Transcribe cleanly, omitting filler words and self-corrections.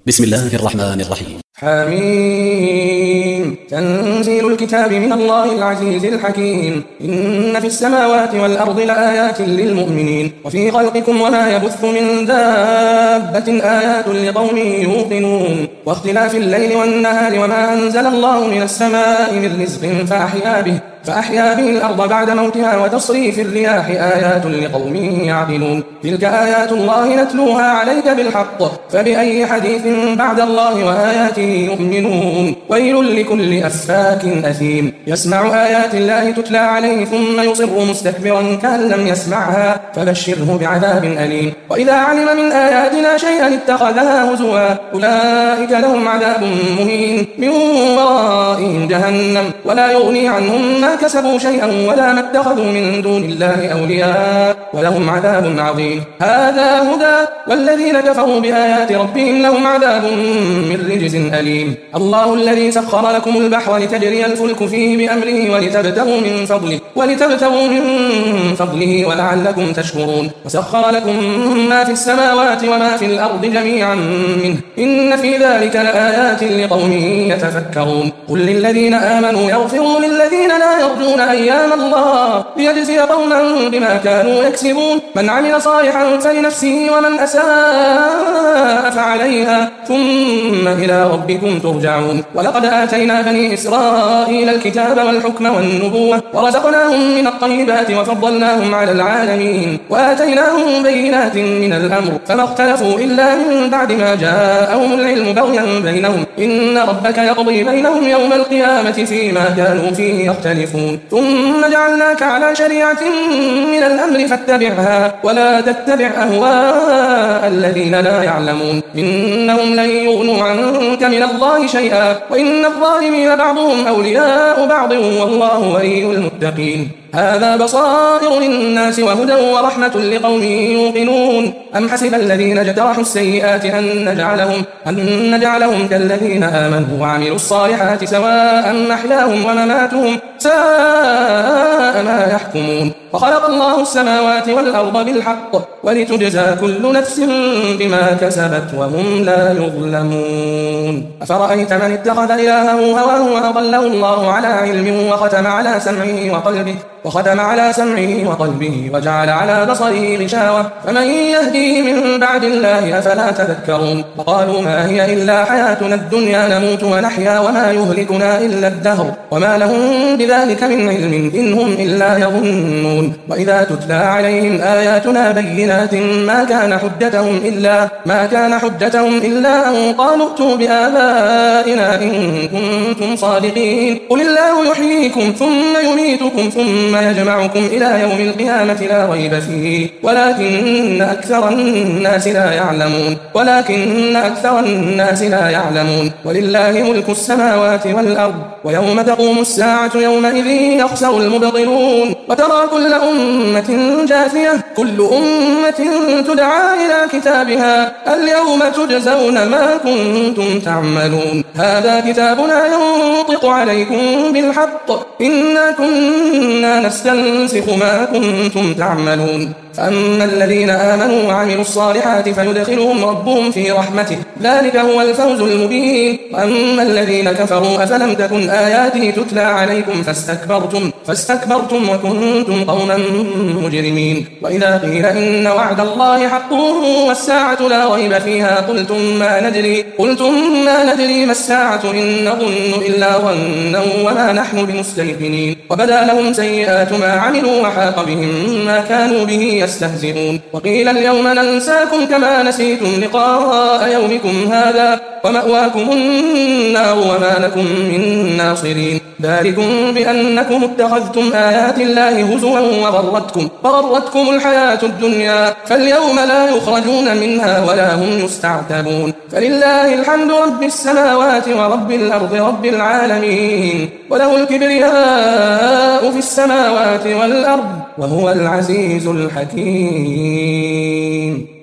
بسم الله الرحمن الرحيم. حميم. تنزيل الكتاب من الله العزيز الحكيم. إن في السماوات والأرض لآيات للمؤمنين وفي خلقكم وما يبث من دابة آيات لقوم يوقنون واختلاف الليل والنهار وما أنزل الله من السماء من رزق فأحيا به الأرض بعد موتها وتصريف الرياح آيات لقوم يعقلون. تلك آيات الله نتلوها عليك بالحق فبأي حديث بعد الله وآياته يؤمنون. ويل لكل أفاك أثيم يسمع آيات الله تتلى عليه ثم يصر مستكبرا كأن لم يسمعها فبشره بعذاب أليم. وإذا علم من آياتنا شيئا اتخذها هزوا أولئك لهم عذاب مهين من ورائهم جهنم ولا يغني عنهم ما كسبوا شيئا ولا ما اتخذوا من دون الله أولياء ولهم عذاب عظيم. هذا هدى والذين كفروا بآيات ربهم لهم عذاب من رجز أليم. الله الذي سخر لكم البحر لتجري الفلك فيه بأمره ولتبتغوا من فضله ولعلكم تشكرون. وسخر لكم ما في السماوات وما في الأرض جميعا منه إن في ذلك لآيات لقوم يتفكرون. قل للذين آمنوا يغفروا للذين لا يرجون أيام الله ليجزي قوما بما كانوا يكسبون من عمل صالحا فلنفسه ومن أساء فعليها ثم إلى ربكم ترجعون. ولقد آتينا بني إسرائيل الكتاب والحكم والنبوة ورزقناهم من الطيبات وفضلناهم على العالمين وآتيناهم بينات من الأمر فما اختلفوا إلا من بعد ما جاءهم العلم بغيا بينهم إن ربك يقضي بينهم يوم القيامة فيما كانوا فيه يختلفون. ثم جعلناك على شريعة من الأمر فاتبعها ولا تتبع أهواء الذين لا يعلمون إنهم لن يغنوا عنك من الله شيئا وإن الظالمين بعضهم أولياء بعض والله ولي المتقين. هذا بصائر للناس وهدى ورحمة لقوم يوقنون. أم حسب الذين اجترحوا السيئات أن نجعلهم كالذين آمنوا وعملوا الصالحات سواء محياهم ومماتهم ساء ما يحكمون. وخلق الله السماوات والأرض بالحق ولتجزى كل نفس بما كسبت وهم لا يظلمون. أفرأيت من اتخذ إلهه هواه وأضله الله على علم وختم على سمعه وقلبه وجعل على بصره غشاوة فمن يهديه من بعد الله أفلا تذكرون. وقالوا ما هي إلا حياتنا الدنيا نموت ونحيا وما يهلكنا إلا الدهر وما لهم بذلك من علم إن هم إلا يظنون. وإذا تتلى عليهم آياتنا بينات ما كان حجتهم إلا أن قالوا ائتوا بآبائنا إن كنتم صادقين. قل الله يحييكم ثم يميتكم ثم يجمعكم إلى يوم القيامة لا ريب فيه ولكن أكثر الناس لا يعلمون. ولله ملك السماوات والأرض ويوم تقوم الساعة يومئذ يخسر المبطلون. وترى كل أمة جاثية كل أمة تدعى إلى كتابها اليوم تجزون ما كنتم تعملون. هذا كتابنا ينطق عليكم بالحق إنا كنا نستنسخ ما كنتم تعملون. فأما الذين آمنوا وعملوا الصالحات فيدخلهم ربهم في رحمته ذلك هو الفوز المبين. وأما الذين كفروا أفلم تكن آياتي تتلى عليكم فاستكبرتم وكنتم قوما مجرمين. وإذا قيل إن وعد الله حق والساعة لا ريب فيها قلتم ما ندري ما الساعة إن نظن إلا ظنا وما نحن بمستيقنين. وبدا لهم سيئات ما عملوا وحاق بهم ما كانوا به يستهزئون. وقيل اليوم ننساكم كما نسيتم لقاء يومكم هذا ومأواكم النار وما لكم من ناصرين. ذلكم بأنكم اتخذتم آيات الله هزوا وغرتكم الحياة الدنيا فاليوم لا يخرجون منها ولا هم يستعتبون. فلله الحمد رب السماوات ورب الأرض رب العالمين وله الكبرياء في السماوات والأرض وهو العزيز الحكيم.